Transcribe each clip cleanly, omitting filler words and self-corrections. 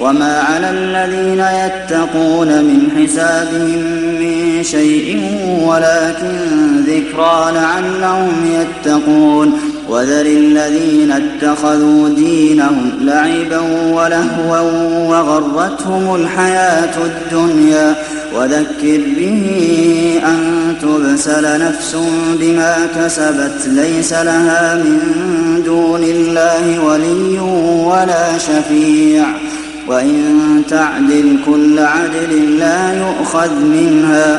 وما على الذين يتقون من حسابهم من شيء ولكن ذكرى لعلهم يتقون وذر الذين اتخذوا دينهم لعبا ولهوا وغرتهم الحياة الدنيا وذكر به أن تبسل نفس بما كسبت ليس لها من دون الله ولي ولا شفيع وإن تعدل كل عدل لا يؤخذ منها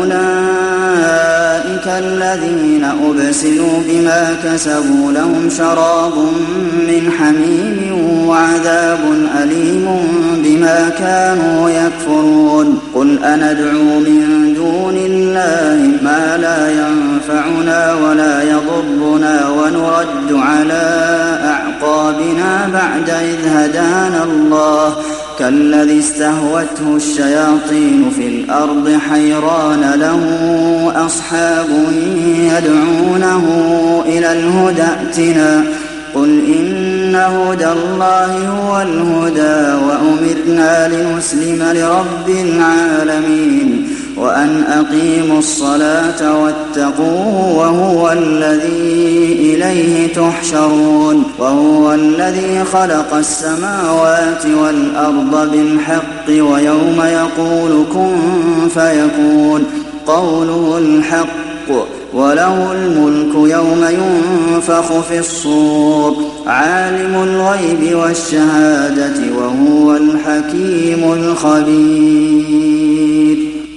أولئك الذين أبسلوا بما كسبوا لهم شراب من حميم وعذاب أليم بما كانوا يكفرون قل أندعو من دون الله ما لا ينفعنا ولا يضرنا ونرد على أعقابنا بعد إذ هدانا الله كالذي استهوته الشياطين في الأرض حيران له أصحاب يدعونه إلى الهدى ائتنا قل إن هدى الله هو الهدى وأمرنا لنسلم لرب العالمين وأن أقيموا الصلاة واتقوه وهو الذي إليه تحشرون وهو الذي خلق السماوات والأرض بالحق ويوم يقول كن فيكون قوله الحق وله الملك يوم ينفخ في الصور عالم الغيب والشهادة وهو الحكيم الخبير